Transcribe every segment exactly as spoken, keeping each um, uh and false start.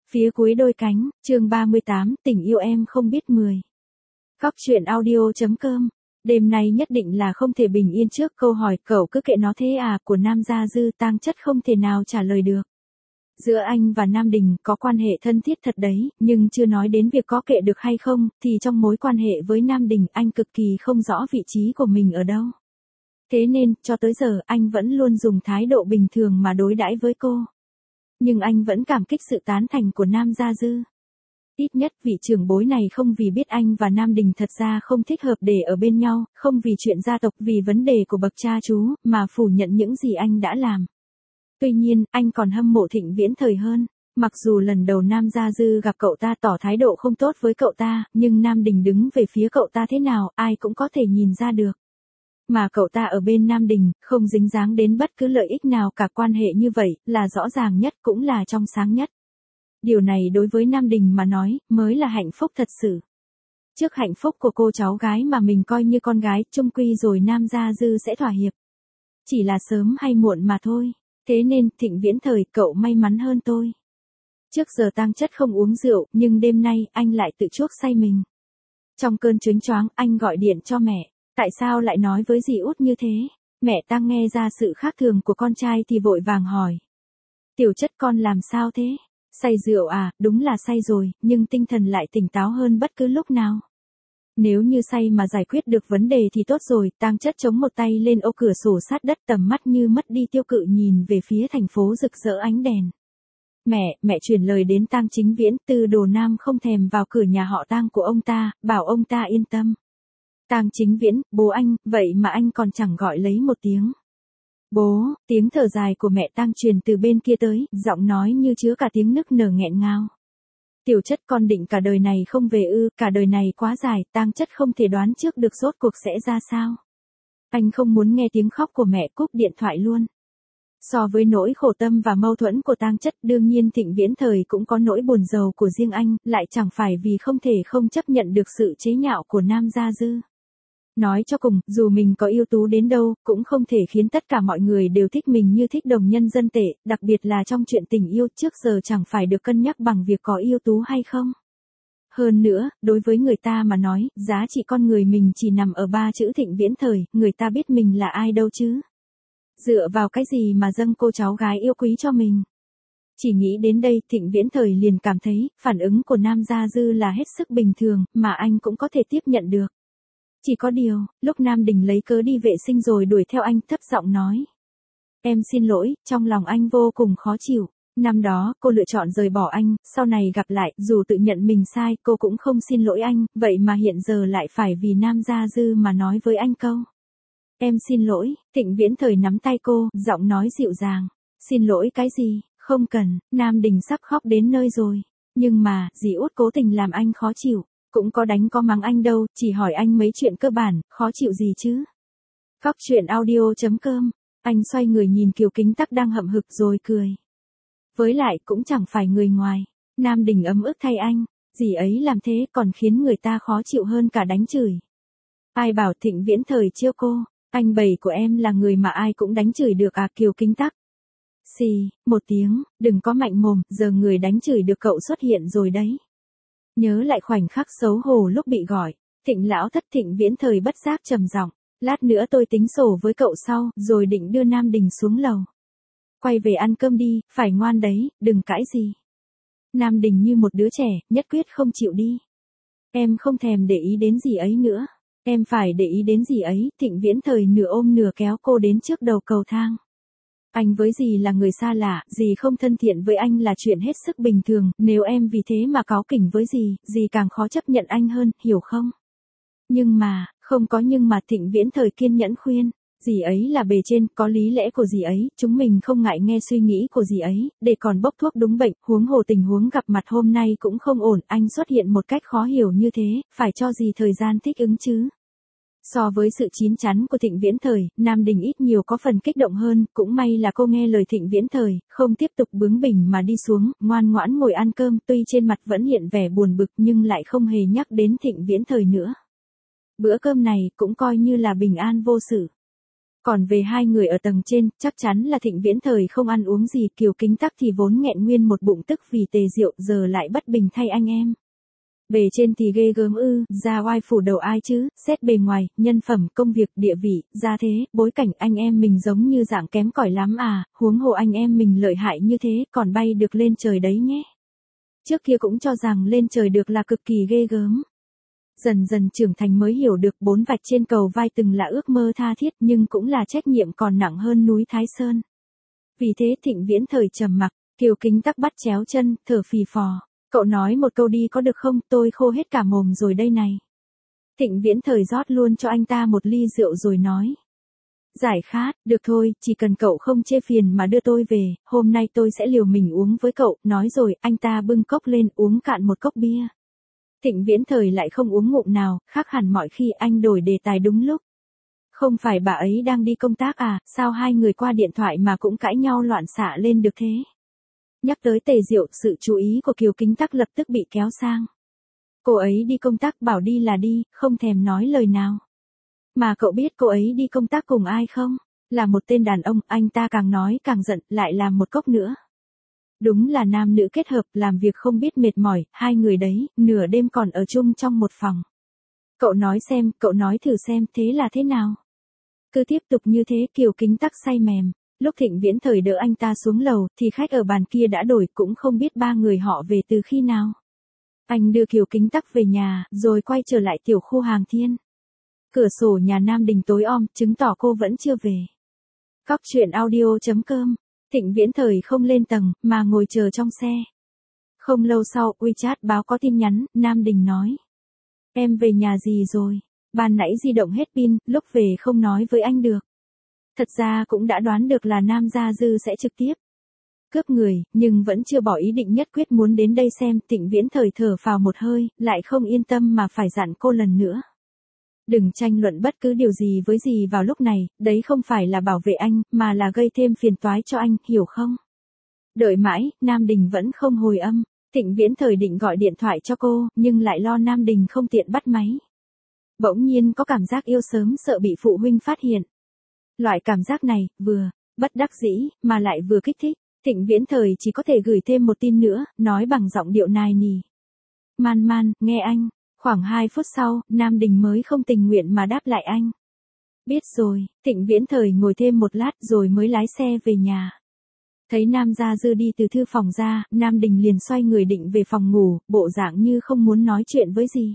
Phía cuối đôi cánh, chương ba mươi tám, tình yêu em không biết mười. Góc truyện audio.com. Đêm nay nhất định là không thể bình yên trước câu hỏi cậu cứ kệ nó thế à của Nam Gia Dư. Tang Chất không thể nào trả lời được. Giữa anh và Nam Đình có quan hệ thân thiết thật đấy, nhưng chưa nói đến việc có kệ được hay không, thì trong mối quan hệ với Nam Đình anh cực kỳ không rõ vị trí của mình ở đâu. Thế nên, cho tới giờ anh vẫn luôn dùng thái độ bình thường mà đối đãi với cô. Nhưng anh vẫn cảm kích sự tán thành của Nam Gia Dư. Ít nhất vị trưởng bối này không vì biết anh và Nam Đình thật ra không thích hợp để ở bên nhau, không vì chuyện gia tộc vì vấn đề của bậc cha chú, mà phủ nhận những gì anh đã làm. Tuy nhiên, anh còn hâm mộ Thịnh Viễn Thời hơn. Mặc dù lần đầu Nam Gia Dư gặp cậu ta tỏ thái độ không tốt với cậu ta, nhưng Nam Đình đứng về phía cậu ta thế nào, ai cũng có thể nhìn ra được. Mà cậu ta ở bên Nam Đình, không dính dáng đến bất cứ lợi ích nào cả, quan hệ như vậy, là rõ ràng nhất cũng là trong sáng nhất. Điều này đối với Nam Đình mà nói, mới là hạnh phúc thật sự. Trước hạnh phúc của cô cháu gái mà mình coi như con gái, chung quy rồi Nam Gia Dư sẽ thỏa hiệp. Chỉ là sớm hay muộn mà thôi. Thế nên, Thịnh Viễn Thời, cậu may mắn hơn tôi. Trước giờ Tang Chất không uống rượu, nhưng đêm nay, anh lại tự chuốc say mình. Trong cơn chớnh choáng, anh gọi điện cho mẹ. Tại sao lại nói với dì út như thế? Mẹ Tang nghe ra sự khác thường của con trai thì vội vàng hỏi. Tiểu Chất con làm sao thế? Say rượu à? Đúng là say rồi, nhưng tinh thần lại tỉnh táo hơn bất cứ lúc nào. Nếu như say mà giải quyết được vấn đề thì tốt rồi. Tang Chất chống một tay lên ô cửa sổ sát đất, tầm mắt như mất đi tiêu cự nhìn về phía thành phố rực rỡ ánh đèn. Mẹ, mẹ truyền lời đến Tang Chính Viễn, Tư Đồ Nam không thèm vào cửa nhà họ Tang của ông ta, bảo ông ta yên tâm. Tang Chính Viễn, bố anh, vậy mà anh còn chẳng gọi lấy một tiếng. Bố, tiếng thở dài của mẹ Tang truyền từ bên kia tới, giọng nói như chứa cả tiếng nức nở nghẹn ngào. Tiểu Chất con định cả đời này không về ư? Cả đời này quá dài, Tang Chất không thể đoán trước được rốt cuộc sẽ ra sao. Anh không muốn nghe tiếng khóc của mẹ, cúp điện thoại luôn. So với nỗi khổ tâm và mâu thuẫn của Tang Chất, đương nhiên Thịnh Viễn Thời cũng có nỗi buồn rầu của riêng anh, lại chẳng phải vì không thể không chấp nhận được sự chế nhạo của Nam Gia Dư. Nói cho cùng, dù mình có ưu tú đến đâu, cũng không thể khiến tất cả mọi người đều thích mình như thích đồng nhân dân tệ, đặc biệt là trong chuyện tình yêu, trước giờ chẳng phải được cân nhắc bằng việc có ưu tú hay không. Hơn nữa, đối với người ta mà nói, giá trị con người mình chỉ nằm ở ba chữ Thịnh Viễn Thời, người ta biết mình là ai đâu chứ. Dựa vào cái gì mà dâng cô cháu gái yêu quý cho mình. Chỉ nghĩ đến đây, Thịnh Viễn Thời liền cảm thấy, phản ứng của Nam Gia Dư là hết sức bình thường, mà anh cũng có thể tiếp nhận được. Chỉ có điều, lúc Nam Đình lấy cớ đi vệ sinh rồi đuổi theo anh, thấp giọng nói. Em xin lỗi, trong lòng anh vô cùng khó chịu. Năm đó, cô lựa chọn rời bỏ anh, sau này gặp lại, dù tự nhận mình sai, cô cũng không xin lỗi anh, vậy mà hiện giờ lại phải vì Nam Gia Dư mà nói với anh câu. Em xin lỗi. Thịnh Viễn Thời nắm tay cô, giọng nói dịu dàng. Xin lỗi cái gì? Không cần. Nam Đình sắp khóc đến nơi rồi. Nhưng mà, dì út cố tình làm anh khó chịu. Cũng có đánh có mắng anh đâu, chỉ hỏi anh mấy chuyện cơ bản, khó chịu gì chứ? Góc truyện audio.com. Anh xoay người nhìn Kiều Kính Tắc đang hậm hực rồi cười. Với lại cũng chẳng phải người ngoài. Nam Đình ấm ức thay anh. Dì ấy làm thế còn khiến người ta khó chịu hơn cả đánh chửi. Ai bảo Thịnh Viễn Thời chiêu cô? Anh bầy của em là người mà ai cũng đánh chửi được à? Kiều Kính Tắc. Xì, một tiếng, đừng có mạnh mồm, giờ người đánh chửi được cậu xuất hiện rồi đấy. Nhớ lại khoảnh khắc xấu hổ lúc bị gọi, Thịnh lão thất. Thịnh Viễn Thời bất giác trầm giọng, lát nữa tôi tính sổ với cậu sau, rồi định đưa Nam Đình xuống lầu. Quay về ăn cơm đi, phải ngoan đấy, đừng cãi gì. Nam Đình như một đứa trẻ, nhất quyết không chịu đi. Em không thèm để ý đến gì ấy nữa. Em phải để ý đến gì ấy. Thịnh Viễn Thời nửa ôm nửa kéo cô đến trước đầu cầu thang. Anh với dì là người xa lạ, dì không thân thiện với anh là chuyện hết sức bình thường, nếu em vì thế mà cáu kỉnh với dì, dì càng khó chấp nhận anh hơn, hiểu không? Nhưng mà, không có nhưng mà. Thịnh Viễn Thời kiên nhẫn khuyên, dì ấy là bề trên, có lý lẽ của dì ấy, chúng mình không ngại nghe suy nghĩ của dì ấy, để còn bốc thuốc đúng bệnh, huống hồ tình huống gặp mặt hôm nay cũng không ổn, anh xuất hiện một cách khó hiểu như thế, phải cho dì thời gian thích ứng chứ. So với sự chín chắn của Thịnh Viễn Thời, Nam Đình ít nhiều có phần kích động hơn, cũng may là cô nghe lời Thịnh Viễn Thời, không tiếp tục bướng bỉnh mà đi xuống, ngoan ngoãn ngồi ăn cơm, tuy trên mặt vẫn hiện vẻ buồn bực nhưng lại không hề nhắc đến Thịnh Viễn Thời nữa. Bữa cơm này cũng coi như là bình an vô sự. Còn về hai người ở tầng trên, chắc chắn là Thịnh Viễn Thời không ăn uống gì, Kiều Kính Tắc thì vốn nghẹn nguyên một bụng tức vì tề rượu, giờ lại bất bình thay anh em. Bề trên thì ghê gớm ư, ra oai phủ đầu ai chứ, xét bề ngoài, nhân phẩm, công việc, địa vị, gia thế, bối cảnh anh em mình giống như dạng kém cỏi lắm à, huống hồ anh em mình lợi hại như thế, còn bay được lên trời đấy nhé. Trước kia cũng cho rằng lên trời được là cực kỳ ghê gớm. Dần dần trưởng thành mới hiểu được bốn vạch trên cầu vai từng là ước mơ tha thiết nhưng cũng là trách nhiệm còn nặng hơn núi Thái Sơn. Vì thế Thịnh Viễn Thời trầm mặc, Kiều Kính Tắc bắt chéo chân, thở phì phò. Cậu nói một câu đi có được không, tôi khô hết cả mồm rồi đây này. Thịnh Viễn Thời rót luôn cho anh ta một ly rượu rồi nói. Giải khát, được thôi, chỉ cần cậu không chê phiền mà đưa tôi về, hôm nay tôi sẽ liều mình uống với cậu, nói rồi, anh ta bưng cốc lên uống cạn một cốc bia. Thịnh Viễn Thời lại không uống ngụm nào, khác hẳn mọi khi anh đổi đề tài đúng lúc. Không phải bà ấy đang đi công tác à, sao hai người qua điện thoại mà cũng cãi nhau loạn xạ lên được thế? Nhắc tới Tề Diệu, sự chú ý của Kiều Kính Tắc lập tức bị kéo sang. Cô ấy đi công tác bảo đi là đi, không thèm nói lời nào. Mà cậu biết cô ấy đi công tác cùng ai không? Là một tên đàn ông, anh ta càng nói càng giận, lại làm một cốc nữa. Đúng là nam nữ kết hợp, làm việc không biết mệt mỏi, hai người đấy, nửa đêm còn ở chung trong một phòng. Cậu nói xem, cậu nói thử xem, thế là thế nào? Cứ tiếp tục như thế, Kiều Kính Tắc say mềm. Lúc Thịnh Viễn Thời đỡ anh ta xuống lầu, thì khách ở bàn kia đã đổi, cũng không biết ba người họ về từ khi nào. Anh đưa Kiều Kính Tắc về nhà, rồi quay trở lại tiểu khu Hàng Thiên. Cửa sổ nhà Nam Đình tối om, chứng tỏ cô vẫn chưa về. Cóc truyện audio chấm com. Thịnh Viễn Thời không lên tầng, mà ngồi chờ trong xe. Không lâu sau, WeChat báo có tin nhắn, Nam Đình nói. Em về nhà gì rồi? Ban nãy di động hết pin, lúc về không nói với anh được. Thật ra cũng đã đoán được là Nam Gia Dư sẽ trực tiếp cướp người, nhưng vẫn chưa bỏ ý định nhất quyết muốn đến đây xem. Thịnh Viễn Thời thở phào một hơi, lại không yên tâm mà phải dặn cô lần nữa. Đừng tranh luận bất cứ điều gì với dì vào lúc này, đấy không phải là bảo vệ anh, mà là gây thêm phiền toái cho anh, hiểu không? Đợi mãi, Nam Đình vẫn không hồi âm. Thịnh Viễn Thời định gọi điện thoại cho cô, nhưng lại lo Nam Đình không tiện bắt máy. Bỗng nhiên có cảm giác yêu sớm sợ bị phụ huynh phát hiện. Loại cảm giác này, vừa bất đắc dĩ, mà lại vừa kích thích. Thịnh Viễn Thời chỉ có thể gửi thêm một tin nữa, nói bằng giọng điệu nài nỉ. Man man, nghe anh. Khoảng hai phút sau, Nam Đình mới không tình nguyện mà đáp lại anh. Biết rồi, Thịnh Viễn Thời ngồi thêm một lát rồi mới lái xe về nhà. Thấy Nam Gia Dư đi từ thư phòng ra, Nam Đình liền xoay người định về phòng ngủ, bộ dạng như không muốn nói chuyện với gì.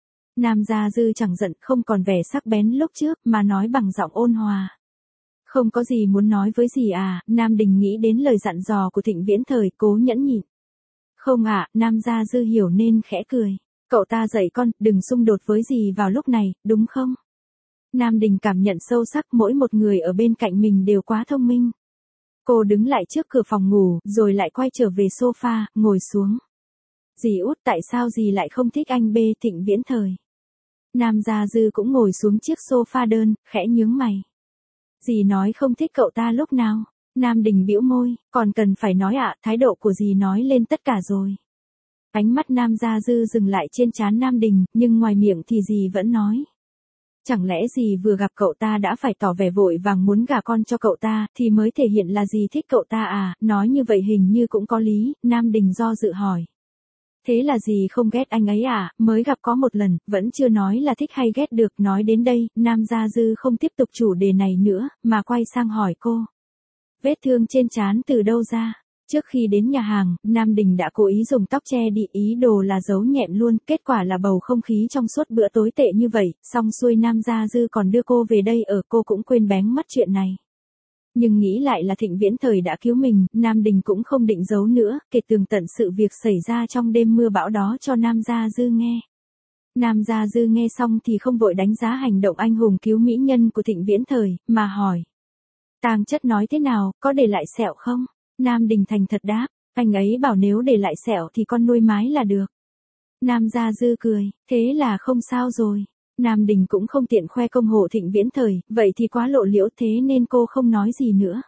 Nam Gia Dư chẳng giận, không còn vẻ sắc bén lúc trước, mà nói bằng giọng ôn hòa. Không có gì muốn nói với gì à? Nam Đình nghĩ đến lời dặn dò của Thịnh Viễn Thời, cố nhẫn nhịn. Không ạ, à, Nam Gia Dư hiểu nên khẽ cười. Cậu ta dạy con, đừng xung đột với gì vào lúc này, đúng không? Nam Đình cảm nhận sâu sắc mỗi một người ở bên cạnh mình đều quá thông minh. Cô đứng lại trước cửa phòng ngủ, rồi lại quay trở về sofa, ngồi xuống. Dì út, tại sao dì lại không thích anh bê? Thịnh Viễn Thời. Nam Gia Dư cũng ngồi xuống chiếc sofa đơn, khẽ nhướng mày. Dì nói không thích cậu ta lúc nào? Nam Đình bĩu môi, còn cần phải nói ạ, à, thái độ của dì nói lên tất cả rồi. Ánh mắt Nam Gia Dư dừng lại trên trán Nam Đình, nhưng ngoài miệng thì dì vẫn nói. Chẳng lẽ dì vừa gặp cậu ta đã phải tỏ vẻ vội vàng muốn gả con cho cậu ta, thì mới thể hiện là dì thích cậu ta à? Nói như vậy hình như cũng có lý. Nam Đình do dự hỏi. Thế là dì không ghét anh ấy à? Mới gặp có một lần, vẫn chưa nói là thích hay ghét được. Nói đến đây, Nam Gia Dư không tiếp tục chủ đề này nữa, mà quay sang hỏi cô. Vết thương trên trán từ đâu ra? Trước khi đến nhà hàng, Nam Đình đã cố ý dùng tóc che đi, ý đồ là giấu nhẹm luôn, kết quả là bầu không khí trong suốt bữa tối tệ như vậy, xong xuôi Nam Gia Dư còn đưa cô về đây ở, cô cũng quên bén mất chuyện này. Nhưng nghĩ lại là Thịnh Viễn Thời đã cứu mình, Nam Đình cũng không định giấu nữa, kể tường tận sự việc xảy ra trong đêm mưa bão đó cho Nam Gia Dư nghe. Nam Gia Dư nghe xong thì không vội đánh giá hành động anh hùng cứu mỹ nhân của Thịnh Viễn Thời, mà hỏi. Tang Chất nói thế nào, có để lại sẹo không? Nam Đình thành thật đáp, anh ấy bảo nếu để lại sẹo thì con nuôi mái là được. Nam Gia Dư cười, thế là không sao rồi. Nam Đình cũng không tiện khoe công hộ Thịnh Viễn Thời, vậy thì quá lộ liễu, thế nên cô không nói gì nữa.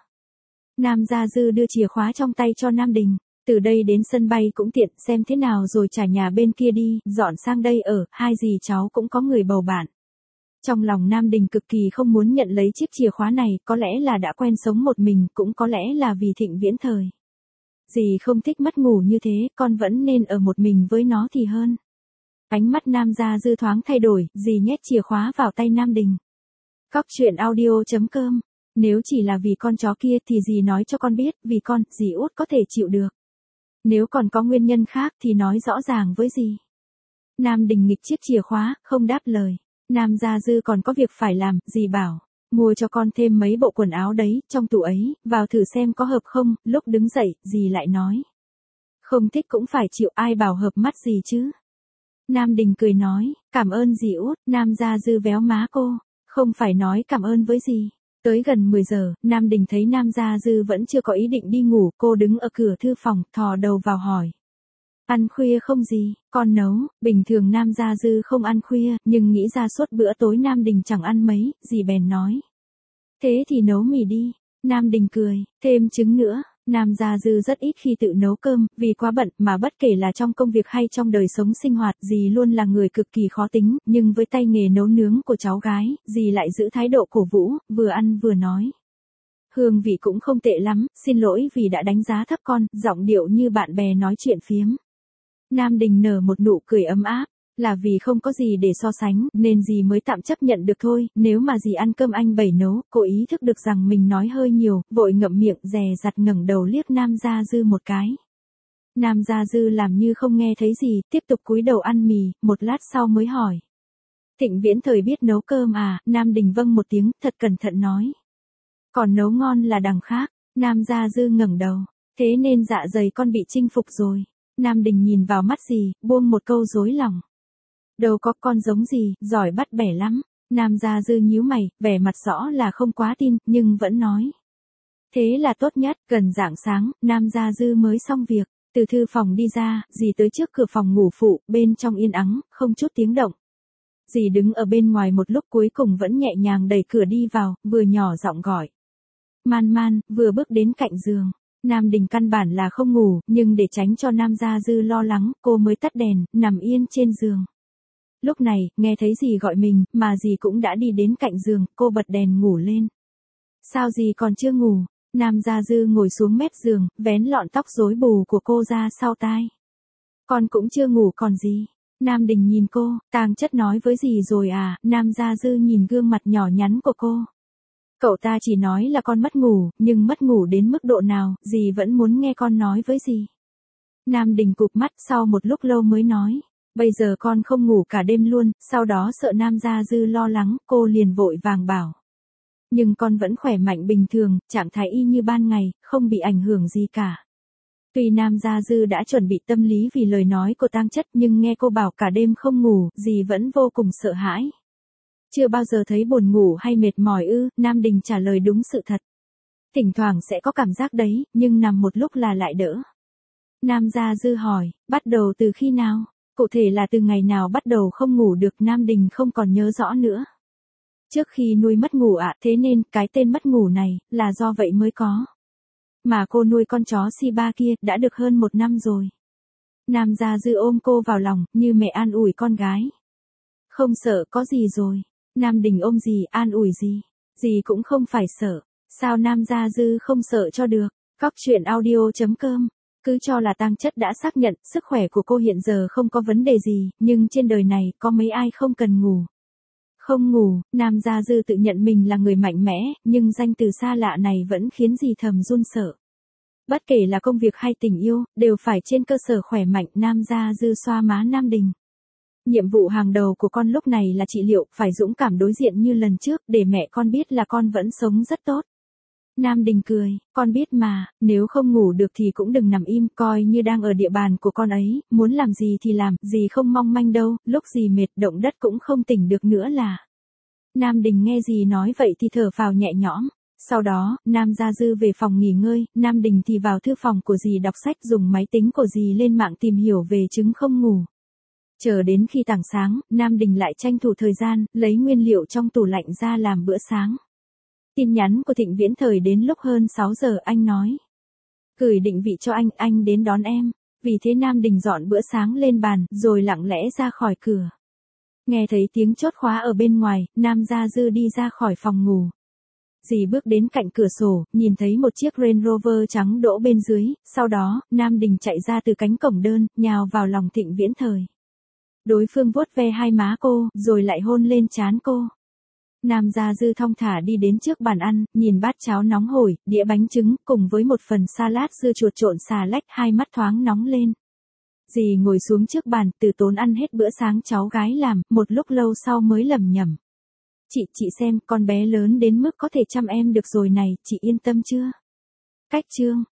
Nam Gia Dư đưa chìa khóa trong tay cho Nam Đình, từ đây đến sân bay cũng tiện, xem thế nào rồi trả nhà bên kia đi, dọn sang đây ở, hai dì cháu cũng có người bầu bạn. Trong lòng Nam Đình cực kỳ không muốn nhận lấy chiếc chìa khóa này, có lẽ là đã quen sống một mình, cũng có lẽ là vì Thịnh Viễn Thời. Dì không thích mất ngủ như thế, con vẫn nên ở một mình với nó thì hơn. Ánh mắt Nam Gia Dư thoáng thay đổi, dì nhét chìa khóa vào tay Nam Đình. Cóc truyện audio chấm com. Nếu chỉ là vì con chó kia thì dì nói cho con biết, vì con, dì út có thể chịu được. Nếu còn có nguyên nhân khác thì nói rõ ràng với dì. Nam Đình nghịch chiếc chìa khóa, không đáp lời. Nam Gia Dư còn có việc phải làm, dì bảo. Mua cho con thêm mấy bộ quần áo đấy, trong tủ ấy, vào thử xem có hợp không, lúc đứng dậy, dì lại nói. Không thích cũng phải chịu, ai bảo hợp mắt gì chứ. Nam Đình cười nói, cảm ơn dì út. Nam Gia Dư véo má cô, không phải nói cảm ơn với dì. Tới gần mười giờ, Nam Đình thấy Nam Gia Dư vẫn chưa có ý định đi ngủ, cô đứng ở cửa thư phòng, thò đầu vào hỏi. Ăn khuya không gì, con nấu. Bình thường Nam Gia Dư không ăn khuya, nhưng nghĩ ra suốt bữa tối Nam Đình chẳng ăn mấy, dì bèn nói. Thế thì nấu mì đi. Nam Đình cười, thêm trứng nữa. Nam Gia Dư rất ít khi tự nấu cơm, vì quá bận, mà bất kể là trong công việc hay trong đời sống sinh hoạt, dì luôn là người cực kỳ khó tính, nhưng với tay nghề nấu nướng của cháu gái, dì lại giữ thái độ cổ vũ, vừa ăn vừa nói. Hương vị cũng không tệ lắm, xin lỗi vì đã đánh giá thấp con, giọng điệu như bạn bè nói chuyện phiếm. Nam Đình nở một nụ cười ấm áp, là vì không có gì để so sánh, nên dì mới tạm chấp nhận được thôi, nếu mà dì ăn cơm anh Bảy nấu, cô ý thức được rằng mình nói hơi nhiều, vội ngậm miệng, dè dặt ngẩng đầu liếc Nam Gia Dư một cái. Nam Gia Dư làm như không nghe thấy gì, tiếp tục cúi đầu ăn mì, một lát sau mới hỏi. Thịnh Viễn Thời biết nấu cơm à? Nam Đình vâng một tiếng, thật cẩn thận nói. Còn nấu ngon là đằng khác. Nam Gia Dư ngẩng đầu, thế nên dạ dày con bị chinh phục rồi. Nam Đình nhìn vào mắt dì, buông một câu dối lòng. Đâu có, con giống gì, giỏi bắt bẻ lắm. Nam Gia Dư nhíu mày, vẻ mặt rõ là không quá tin, nhưng vẫn nói. Thế là tốt nhất. Gần rạng sáng, Nam Gia Dư mới xong việc, từ thư phòng đi ra, dì tới trước cửa phòng ngủ phụ, bên trong yên ắng, không chút tiếng động. Dì đứng ở bên ngoài một lúc cuối cùng vẫn nhẹ nhàng đẩy cửa đi vào, vừa nhỏ giọng gọi. Man Man, vừa bước đến cạnh giường. Nam Đình căn bản là không ngủ, nhưng để tránh cho Nam Gia Dư lo lắng, cô mới tắt đèn, nằm yên trên giường. Lúc này, nghe thấy dì gọi mình, mà dì cũng đã đi đến cạnh giường, cô bật đèn ngủ lên. Sao dì còn chưa ngủ? Nam Gia Dư ngồi xuống mép giường, vén lọn tóc rối bù của cô ra sau tai. Con cũng chưa ngủ còn gì. Nam Đình nhìn cô, Tang Chất nói với dì rồi à? Nam Gia Dư nhìn gương mặt nhỏ nhắn của cô. Cậu ta chỉ nói là con mất ngủ, nhưng mất ngủ đến mức độ nào, dì vẫn muốn nghe con nói với dì. Nam Đình cụp mắt sau một lúc lâu mới nói. Bây giờ con không ngủ cả đêm luôn, sau đó sợ Nam Gia Dư lo lắng, cô liền vội vàng bảo. Nhưng con vẫn khỏe mạnh bình thường, trạng thái y như ban ngày, không bị ảnh hưởng gì cả. Tuy Nam Gia Dư đã chuẩn bị tâm lý vì lời nói của Tang Chất, nhưng nghe cô bảo cả đêm không ngủ, dì vẫn vô cùng sợ hãi. Chưa bao giờ thấy buồn ngủ hay mệt mỏi ư? Nam Đình trả lời đúng sự thật. Thỉnh thoảng sẽ có cảm giác đấy, nhưng nằm một lúc là lại đỡ. Nam Gia Dư hỏi, bắt đầu từ khi nào? Cụ thể là từ ngày nào bắt đầu không ngủ được? Nam Đình không còn nhớ rõ nữa. Trước khi nuôi mất ngủ ạ, à, thế nên cái tên mất ngủ này, là do vậy mới có. Mà cô nuôi con chó Shiba kia, đã được hơn một năm rồi. Nam Gia Dư ôm cô vào lòng, như mẹ an ủi con gái. Không sợ có gì rồi. Nam Đình ôm dì, an ủi dì. Dì cũng không phải sợ. Sao Nam Gia Dư không sợ cho được? Cóc truyện audio chấm com. Cứ cho là Tang Chất đã xác nhận, sức khỏe của cô hiện giờ không có vấn đề gì, nhưng trên đời này, có mấy ai không cần ngủ. Không ngủ, Nam Gia Dư tự nhận mình là người mạnh mẽ, nhưng danh từ xa lạ này vẫn khiến dì thầm run sợ. Bất kể là công việc hay tình yêu, đều phải trên cơ sở khỏe mạnh. Nam Gia Dư xoa má Nam Đình. Nhiệm vụ hàng đầu của con lúc này là trị liệu, phải dũng cảm đối diện như lần trước, để mẹ con biết là con vẫn sống rất tốt. Nam Đình cười, con biết mà, nếu không ngủ được thì cũng đừng nằm im, coi như đang ở địa bàn của con ấy, muốn làm gì thì làm, dì không mong manh đâu, lúc dì mệt động đất cũng không tỉnh được nữa là. Nam Đình nghe dì nói vậy thì thở phào nhẹ nhõm. Sau đó, Nam Gia Dư về phòng nghỉ ngơi, Nam Đình thì vào thư phòng của dì đọc sách, dùng máy tính của dì lên mạng tìm hiểu về chứng không ngủ. Chờ đến khi tảng sáng, Nam Đình lại tranh thủ thời gian, lấy nguyên liệu trong tủ lạnh ra làm bữa sáng. Tin nhắn của Thịnh Viễn Thời đến lúc hơn sáu giờ, anh nói. Gửi định vị cho anh, anh đến đón em. Vì thế Nam Đình dọn bữa sáng lên bàn, rồi lặng lẽ ra khỏi cửa. Nghe thấy tiếng chốt khóa ở bên ngoài, Nam Gia Dư đi ra khỏi phòng ngủ. Dì bước đến cạnh cửa sổ, nhìn thấy một chiếc Range Rover trắng đỗ bên dưới, sau đó, Nam Đình chạy ra từ cánh cổng đơn, nhào vào lòng Thịnh Viễn Thời. Đối phương vuốt ve hai má cô, rồi lại hôn lên trán cô. Nam Gia Dư thong thả đi đến trước bàn ăn, nhìn bát cháo nóng hổi, đĩa bánh trứng, cùng với một phần salad dưa chuột trộn xà lách, hai mắt thoáng nóng lên. Dì ngồi xuống trước bàn, từ tốn ăn hết bữa sáng cháu gái làm, một lúc lâu sau mới lẩm nhẩm. Chị, chị xem, con bé lớn đến mức có thể chăm em được rồi này, chị yên tâm chưa? Cách chương.